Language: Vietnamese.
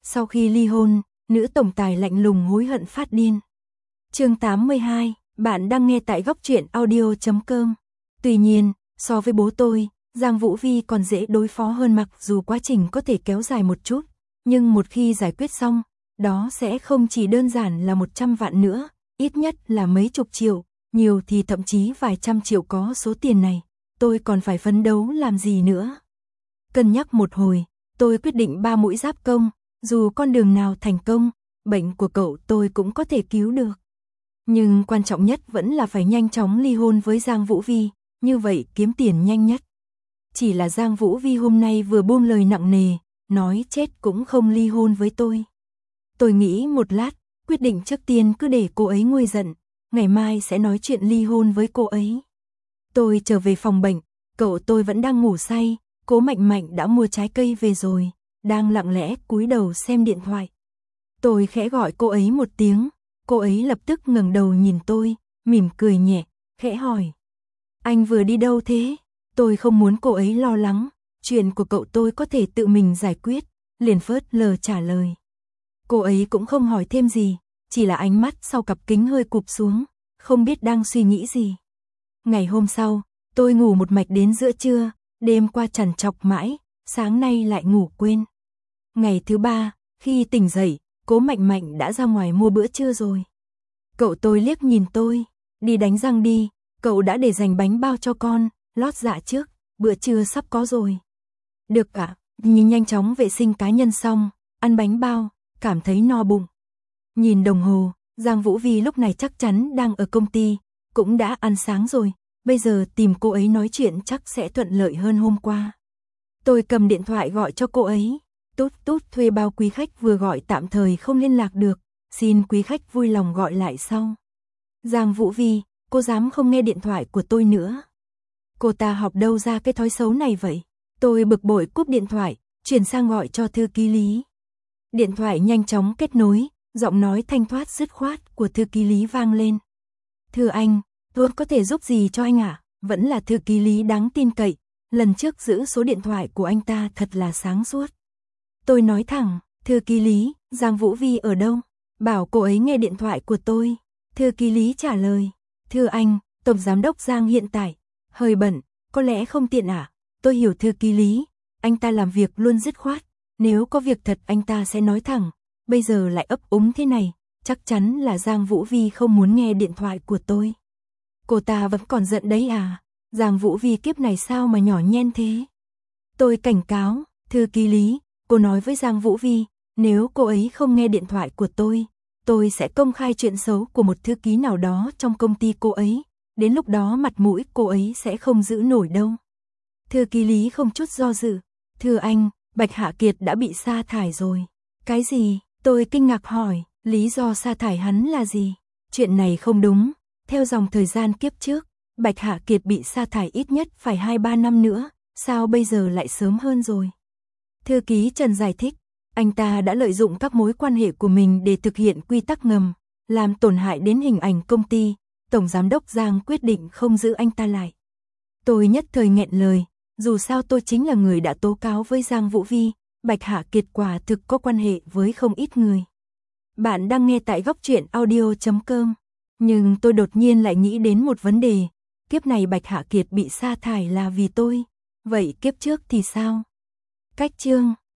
Sau khi ly hôn, nữ tổng tài lạnh lùng hối hận phát điên. Chương 82, bạn đang nghe tại góc truyện audio.com. Tuy nhiên, so với bố tôi, Giang Vũ Vi còn dễ đối phó hơn, mặc dù quá trình có thể kéo dài một chút, nhưng một khi giải quyết xong, đó sẽ không chỉ đơn giản là 100 vạn nữa, ít nhất là mấy chục triệu, nhiều thì thậm chí vài trăm triệu. Có số tiền này, tôi còn phải phấn đấu làm gì nữa. Cân nhắc một hồi, tôi quyết định 3 mũi giáp công, dù con đường nào thành công, bệnh của cậu tôi cũng có thể cứu được. Nhưng quan trọng nhất vẫn là phải nhanh chóng ly hôn với Giang Vũ Vi, như vậy kiếm tiền nhanh nhất. Chỉ là Giang Vũ Vi hôm nay vừa buông lời nặng nề, nói chết cũng không ly hôn với tôi. Tôi nghĩ một lát, quyết định trước tiên cứ để cô ấy nguôi giận, ngày mai sẽ nói chuyện ly hôn với cô ấy. Tôi trở về phòng bệnh, cậu tôi vẫn đang ngủ say, Cố Mạnh Mạnh đã mua trái cây về rồi, đang lặng lẽ cúi đầu xem điện thoại. Tôi khẽ gọi cô ấy một tiếng, cô ấy lập tức ngẩng đầu nhìn tôi, mỉm cười nhẹ, khẽ hỏi: "Anh vừa đi đâu thế?" Tôi không muốn cô ấy lo lắng, chuyện của cậu tôi có thể tự mình giải quyết, liền phớt lờ trả lời. Cô ấy cũng không hỏi thêm gì, chỉ là ánh mắt sau cặp kính hơi cụp xuống, không biết đang suy nghĩ gì. Ngày hôm sau, tôi ngủ một mạch đến giữa trưa, đêm qua trằn trọc mãi, sáng nay lại ngủ quên. Ngày thứ 3, khi tỉnh dậy, Cố Mạnh Mạnh đã ra ngoài mua bữa trưa rồi. Cậu tôi liếc nhìn tôi: "Đi đánh răng đi, cậu đã để dành bánh bao cho con, lót dạ trước, bữa trưa sắp có rồi." "Được ạ." Nhìn nhanh chóng vệ sinh cá nhân xong, ăn bánh bao, cảm thấy no bụng. Nhìn đồng hồ, Giang Vũ Vi lúc này chắc chắn đang ở công ty, cũng đã ăn sáng rồi, bây giờ tìm cô ấy nói chuyện chắc sẽ thuận lợi hơn hôm qua. Tôi cầm điện thoại gọi cho cô ấy: "Tút tút, thuê bao quý khách vừa gọi tạm thời không liên lạc được, xin quý khách vui lòng gọi lại sau." Giang Vũ Vi, cô dám không nghe điện thoại của tôi nữa. Cô ta học đâu ra cái thói xấu này vậy? Tôi bực bội cúp điện thoại, chuyển sang gọi cho thư ký Lý. Điện thoại nhanh chóng kết nối, giọng nói thanh thoát dứt khoát của thư ký Lý vang lên. "Thưa anh, tôi có thể giúp gì cho anh ạ?" Vẫn là thư ký Lý đáng tin cậy, lần trước giữ số điện thoại của anh ta thật là sáng suốt. Tôi nói thẳng: "Thư ký Lý, Giang Vũ Vi ở đâu? Bảo cô ấy nghe điện thoại của tôi." Thư ký Lý trả lời: "Thưa anh, Tổng Giám đốc Giang hiện tại hơi bận, có lẽ không tiện ạ." Tôi hiểu thư ký Lý, anh ta làm việc luôn dứt khoát, nếu có việc thật anh ta sẽ nói thẳng, bây giờ lại ấp úng thế này, chắc chắn là Giang Vũ Vi không muốn nghe điện thoại của tôi. Cô ta vẫn còn giận đấy à? Giang Vũ Vi kiếp này sao mà nhỏ nhen thế? Tôi cảnh cáo: "Thư ký Lý, cô nói với Giang Vũ Vi, nếu cô ấy không nghe điện thoại của tôi sẽ công khai chuyện xấu của một thư ký nào đó trong công ty cô ấy, đến lúc đó mặt mũi cô ấy sẽ không giữ nổi đâu." Thư ký Lý không chút do dự: "Thưa anh, Bạch Hạ Kiệt đã bị sa thải rồi." Cái gì? Tôi kinh ngạc hỏi, lý do sa thải hắn là gì? Chuyện này không đúng, theo dòng thời gian kiếp trước, Bạch Hạ Kiệt bị sa thải ít nhất phải 2-3 năm nữa, sao bây giờ lại sớm hơn rồi? Thư ký Trần giải thích, anh ta đã lợi dụng các mối quan hệ của mình để thực hiện quy tắc ngầm, làm tổn hại đến hình ảnh công ty, Tổng Giám đốc Giang quyết định không giữ anh ta lại. Tôi nhất thời nghẹn lời, dù sao tôi chính là người đã tố cáo với Giang Vũ Vi, Bạch Hạ Kiệt quả thực có quan hệ với không ít người. Bạn đang nghe tại góc truyện audio.com. Nhưng tôi đột nhiên lại nghĩ đến một vấn đề, kiếp này Bạch Hạ Kiệt bị sa thải là vì tôi, vậy kiếp trước thì sao? Cách chương